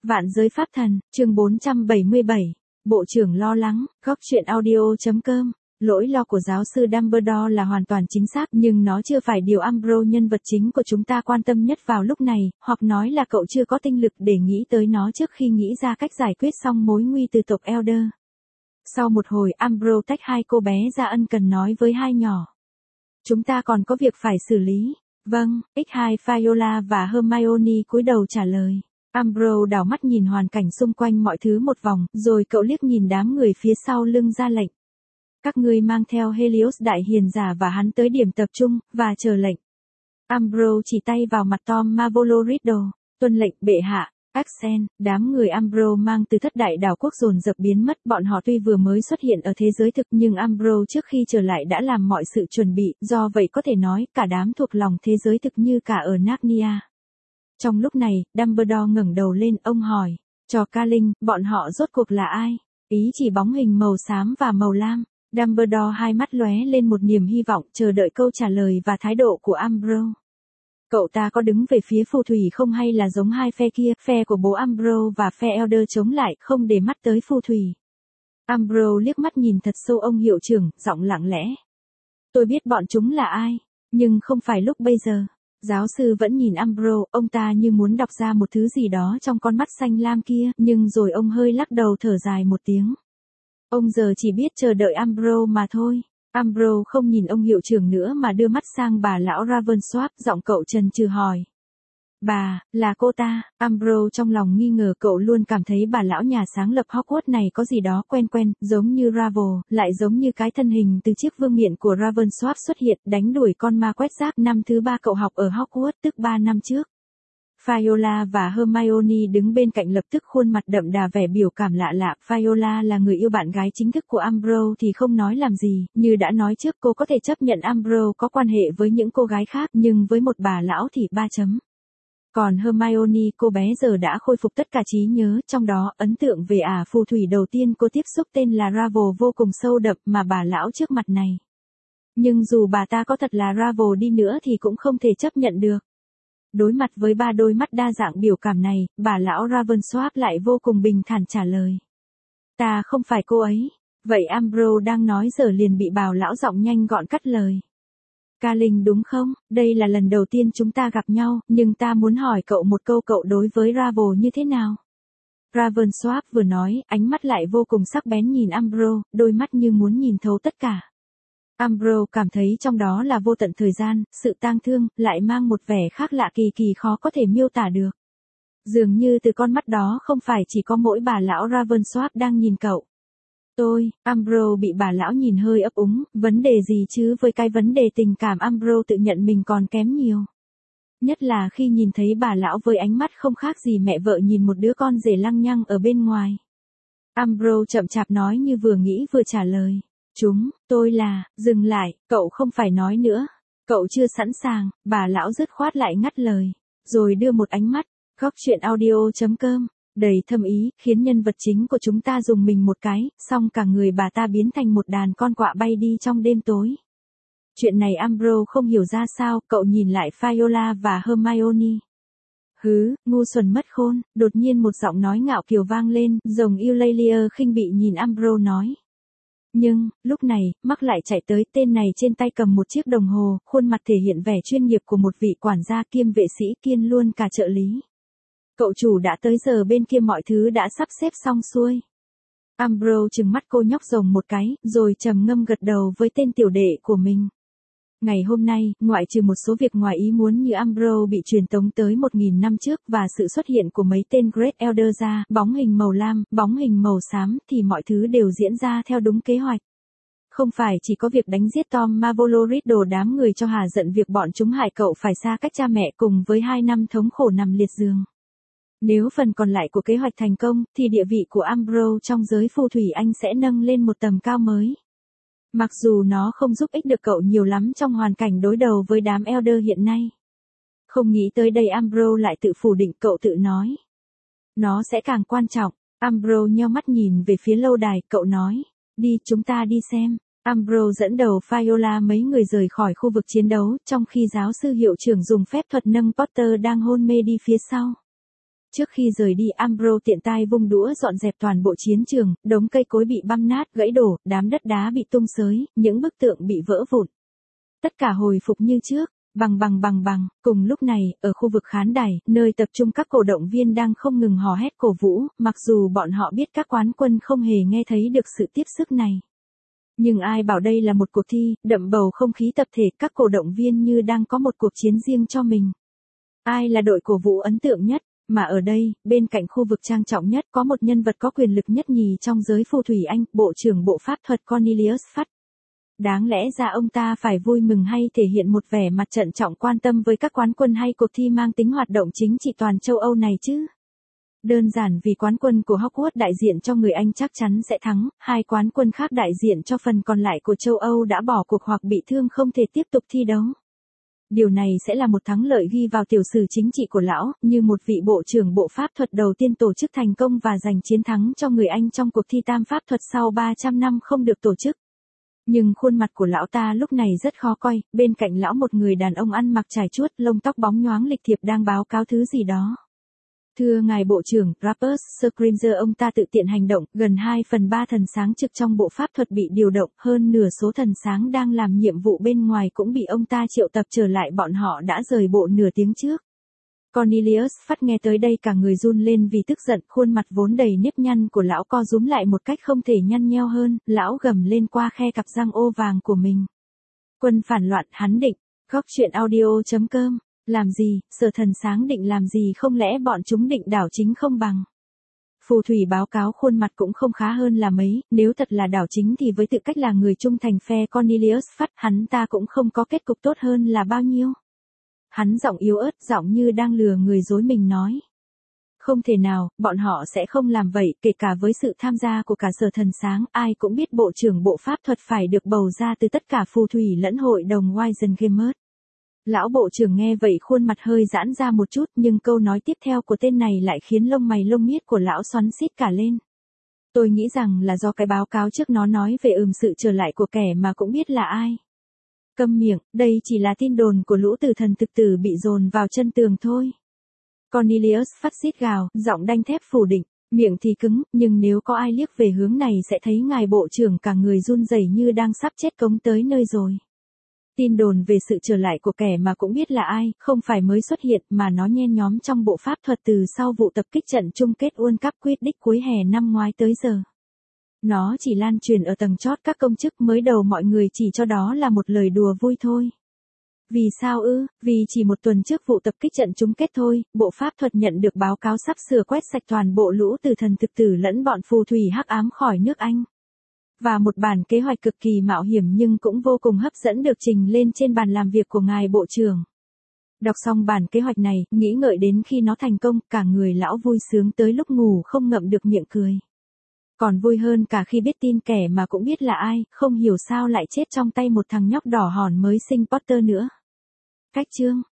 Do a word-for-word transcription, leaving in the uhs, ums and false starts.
Vạn giới pháp thần, chương bốn trăm bảy mươi bảy, Bộ trưởng lo lắng, góc truyện audio.com. Lỗi lo của giáo sư Dumbledore là hoàn toàn chính xác, nhưng nó chưa phải điều Umbridge nhân vật chính của chúng ta quan tâm nhất vào lúc này, hoặc nói là cậu chưa có tinh lực để nghĩ tới nó trước khi nghĩ ra cách giải quyết xong mối nguy từ tộc Elder. Sau một hồi, Umbridge tách hai cô bé ra ân cần nói với hai nhỏ. Chúng ta còn có việc phải xử lý. Vâng, ích hai Viola và Hermione cúi đầu trả lời. Umbridge đảo mắt nhìn hoàn cảnh xung quanh mọi thứ một vòng, rồi cậu liếc nhìn đám người phía sau lưng ra lệnh. Các ngươi mang theo Helios đại hiền giả và hắn tới điểm tập trung, và chờ lệnh. Umbridge chỉ tay vào mặt Tom Marvolo Riddle. Tuân lệnh bệ hạ. Accent, đám người Umbridge mang từ thất đại đảo quốc dồn dập biến mất, bọn họ tuy vừa mới xuất hiện ở thế giới thực nhưng Umbridge trước khi trở lại đã làm mọi sự chuẩn bị, do vậy có thể nói cả đám thuộc lòng thế giới thực như cả ở Narnia. Trong lúc này, Dumbledore ngẩng đầu lên, ông hỏi, cho Ca Linh, bọn họ rốt cuộc là ai? Ý chỉ bóng hình màu xám và màu lam. Dumbledore hai mắt lóe lên một niềm hy vọng, chờ đợi câu trả lời và thái độ của Umbridge. Cậu ta có đứng về phía phù thủy không, hay là giống hai phe kia, phe của bố Umbridge và phe Elder chống lại, không để mắt tới phù thủy? Umbridge liếc mắt nhìn thật sâu ông hiệu trưởng, giọng lặng lẽ. Tôi biết bọn chúng là ai, nhưng không phải lúc bây giờ. Giáo sư vẫn nhìn Umbridge, ông ta như muốn đọc ra một thứ gì đó trong con mắt xanh lam kia, nhưng rồi ông hơi lắc đầu thở dài một tiếng. Ông giờ chỉ biết chờ đợi Umbridge mà thôi. Umbridge không nhìn ông hiệu trưởng nữa mà đưa mắt sang bà lão Ravensworth, giọng cậu chần chừ hỏi. Bà, là cô ta? Umbridge trong lòng nghi ngờ, cậu luôn cảm thấy bà lão nhà sáng lập Hogwarts này có gì đó quen quen, giống như Ravel, lại giống như cái thân hình từ chiếc vương miện của Ravensworth xuất hiện, đánh đuổi con ma quét rác năm thứ ba cậu học ở Hogwarts, tức ba năm trước. Viola và Hermione đứng bên cạnh lập tức khuôn mặt đậm đà vẻ biểu cảm lạ lạ. Viola là người yêu bạn gái chính thức của Umbridge thì không nói làm gì, như đã nói trước cô có thể chấp nhận Umbridge có quan hệ với những cô gái khác, nhưng với một bà lão thì ba chấm. Còn Hermione, cô bé giờ đã khôi phục tất cả trí nhớ, trong đó ấn tượng về ả phù thủy đầu tiên cô tiếp xúc tên là Ravel vô cùng sâu đậm mà bà lão trước mặt này. Nhưng dù bà ta có thật là Ravel đi nữa thì cũng không thể chấp nhận được. Đối mặt với ba đôi mắt đa dạng biểu cảm này, bà lão Ravensworth lại vô cùng bình thản trả lời. Ta không phải cô ấy. Vậy Umbridge đang nói giờ liền bị bà lão giọng nhanh gọn cắt lời. Ca Linh đúng không? Đây là lần đầu tiên chúng ta gặp nhau, nhưng ta muốn hỏi cậu một câu, cậu đối với Ravel như thế nào? Ravensworth vừa nói, ánh mắt lại vô cùng sắc bén nhìn Umbridge, đôi mắt như muốn nhìn thấu tất cả. Umbridge cảm thấy trong đó là vô tận thời gian, sự tang thương, lại mang một vẻ khác lạ kỳ kỳ khó có thể miêu tả được. Dường như từ con mắt đó không phải chỉ có mỗi bà lão Ravensworth đang nhìn cậu. Tôi, Umbridge bị bà lão nhìn hơi ấp úng, vấn đề gì chứ, với cái vấn đề tình cảm Umbridge tự nhận mình còn kém nhiều. Nhất là khi nhìn thấy bà lão với ánh mắt không khác gì mẹ vợ nhìn một đứa con rể lăng nhăng ở bên ngoài. Umbridge chậm chạp nói như vừa nghĩ vừa trả lời. Chúng, tôi là, dừng lại, cậu không phải nói nữa. Cậu chưa sẵn sàng, bà lão dứt khoát lại ngắt lời. Rồi đưa một ánh mắt, góc truyện audio.com, đầy thâm ý, khiến nhân vật chính của chúng ta dùng mình một cái, xong cả người bà ta biến thành một đàn con quạ bay đi trong đêm tối. Chuyện này Umbridge không hiểu ra sao, cậu nhìn lại Viola và Hermione. Hứ, ngu xuẩn mất khôn, đột nhiên một giọng nói ngạo kiều vang lên, rồng Eulalia khinh bị nhìn Umbridge nói. Nhưng, lúc này, Mark lại chạy tới, tên này trên tay cầm một chiếc đồng hồ, khuôn mặt thể hiện vẻ chuyên nghiệp của một vị quản gia kiêm vệ sĩ kiêm luôn cả trợ lý. Cậu chủ đã tới, giờ bên kia mọi thứ đã sắp xếp xong xuôi. Umbridge trừng mắt cô nhóc rồng một cái, rồi trầm ngâm gật đầu với tên tiểu đệ của mình. Ngày hôm nay, ngoại trừ một số việc ngoài ý muốn như Umbridge bị truyền tống tới một nghìn năm trước và sự xuất hiện của mấy tên Great Elder ra, bóng hình màu lam, bóng hình màu xám, thì mọi thứ đều diễn ra theo đúng kế hoạch. Không phải chỉ có việc đánh giết Tom Marvolo Riddle, đám người cho hà giận việc bọn chúng hại cậu phải xa cách cha mẹ cùng với hai năm thống khổ nằm liệt giường. Nếu phần còn lại của kế hoạch thành công, thì địa vị của Umbridge trong giới phù thủy Anh sẽ nâng lên một tầm cao mới. Mặc dù nó không giúp ích được cậu nhiều lắm trong hoàn cảnh đối đầu với đám Elder hiện nay. Không nghĩ tới đây Umbridge lại tự phủ định, cậu tự nói. Nó sẽ càng quan trọng. Umbridge nheo mắt nhìn về phía lâu đài, cậu nói. Đi, chúng ta đi xem. Umbridge dẫn đầu Viola mấy người rời khỏi khu vực chiến đấu, trong khi giáo sư hiệu trưởng dùng phép thuật nâng Potter đang hôn mê đi phía sau. Trước khi rời đi, Ambrose tiện tay vung đũa dọn dẹp toàn bộ chiến trường, đống cây cối bị băm nát, gãy đổ, đám đất đá bị tung xới, những bức tượng bị vỡ vụn. Tất cả hồi phục như trước. Bằng bằng bằng bằng, cùng lúc này, ở khu vực khán đài, nơi tập trung các cổ động viên đang không ngừng hò hét cổ vũ, mặc dù bọn họ biết các quán quân không hề nghe thấy được sự tiếp sức này. Nhưng ai bảo đây là một cuộc thi, đậm bầu không khí tập thể, các cổ động viên như đang có một cuộc chiến riêng cho mình. Ai là đội cổ vũ ấn tượng nhất? Mà ở đây, bên cạnh khu vực trang trọng nhất có một nhân vật có quyền lực nhất nhì trong giới phù thủy Anh, Bộ trưởng Bộ Pháp thuật Cornelius Fudge. Đáng lẽ ra ông ta phải vui mừng hay thể hiện một vẻ mặt trân trọng quan tâm với các quán quân hay cuộc thi mang tính hoạt động chính trị toàn châu Âu này chứ. Đơn giản vì quán quân của Hogwarts đại diện cho người Anh chắc chắn sẽ thắng, hai quán quân khác đại diện cho phần còn lại của châu Âu đã bỏ cuộc hoặc bị thương không thể tiếp tục thi đấu. Điều này sẽ là một thắng lợi ghi vào tiểu sử chính trị của lão, như một vị bộ trưởng bộ pháp thuật đầu tiên tổ chức thành công và giành chiến thắng cho người Anh trong cuộc thi tam pháp thuật sau ba trăm năm không được tổ chức. Nhưng khuôn mặt của lão ta lúc này rất khó coi, bên cạnh lão một người đàn ông ăn mặc trải chuốt, lông tóc bóng nhoáng lịch thiệp đang báo cáo thứ gì đó. Thưa ngài bộ trưởng, Rappers Scringer, ông ta tự tiện hành động, gần hai phần ba thần sáng trực trong bộ pháp thuật bị điều động, hơn nửa số thần sáng đang làm nhiệm vụ bên ngoài cũng bị ông ta triệu tập trở lại, bọn họ đã rời bộ nửa tiếng trước. Cornelius Fudge nghe tới đây cả người run lên vì tức giận, khuôn mặt vốn đầy nếp nhăn của lão co rúm lại một cách không thể nhăn nheo hơn, lão gầm lên qua khe cặp răng ô vàng của mình. Quân phản loạn, hắn định, góc truyện audio chấm com. Làm gì, Sở Thần Sáng định làm gì, không lẽ bọn chúng định đảo chính không bằng. Phù thủy báo cáo khuôn mặt cũng không khá hơn là mấy, nếu thật là đảo chính thì với tư cách là người trung thành phe Cornelius Fudge, hắn ta cũng không có kết cục tốt hơn là bao nhiêu. Hắn giọng yếu ớt, giọng như đang lừa người dối mình nói. Không thể nào, bọn họ sẽ không làm vậy, kể cả với sự tham gia của cả Sở Thần Sáng, ai cũng biết bộ trưởng bộ pháp thuật phải được bầu ra từ tất cả phù thủy lẫn hội đồng Wisengamot. Lão bộ trưởng nghe vậy khuôn mặt hơi giãn ra một chút, nhưng câu nói tiếp theo của tên này lại khiến lông mày lông miết của lão xoắn xít cả lên. Tôi nghĩ rằng là do cái báo cáo trước nó nói về ừm sự trở lại của kẻ mà cũng biết là ai. Câm miệng, đây chỉ là tin đồn của lũ tử thần thực tử bị dồn vào chân tường thôi. Cornelius Fudge xít gào, giọng đanh thép phủ định, miệng thì cứng, nhưng nếu có ai liếc về hướng này sẽ thấy ngài bộ trưởng cả người run rẩy như đang sắp chết cống tới nơi rồi. Tin đồn về sự trở lại của kẻ mà cũng biết là ai, không phải mới xuất hiện mà nó nhen nhóm trong bộ pháp thuật từ sau vụ tập kích trận chung kết World Cup Quidditch cuối hè năm ngoái tới giờ. Nó chỉ lan truyền ở tầng chót các công chức, mới đầu mọi người chỉ cho đó là một lời đùa vui thôi. Vì sao ư? Vì chỉ một tuần trước vụ tập kích trận chung kết thôi, bộ pháp thuật nhận được báo cáo sắp sửa quét sạch toàn bộ lũ tử thần thực tử lẫn bọn phù thủy hắc ám khỏi nước Anh. Và một bản kế hoạch cực kỳ mạo hiểm nhưng cũng vô cùng hấp dẫn được trình lên trên bàn làm việc của ngài bộ trưởng. Đọc xong bản kế hoạch này, nghĩ ngợi đến khi nó thành công, cả người lão vui sướng tới lúc ngủ không ngậm được miệng cười. Còn vui hơn cả khi biết tin kẻ mà cũng biết là ai, không hiểu sao lại chết trong tay một thằng nhóc đỏ hòn mới sinh Potter nữa. Cách chương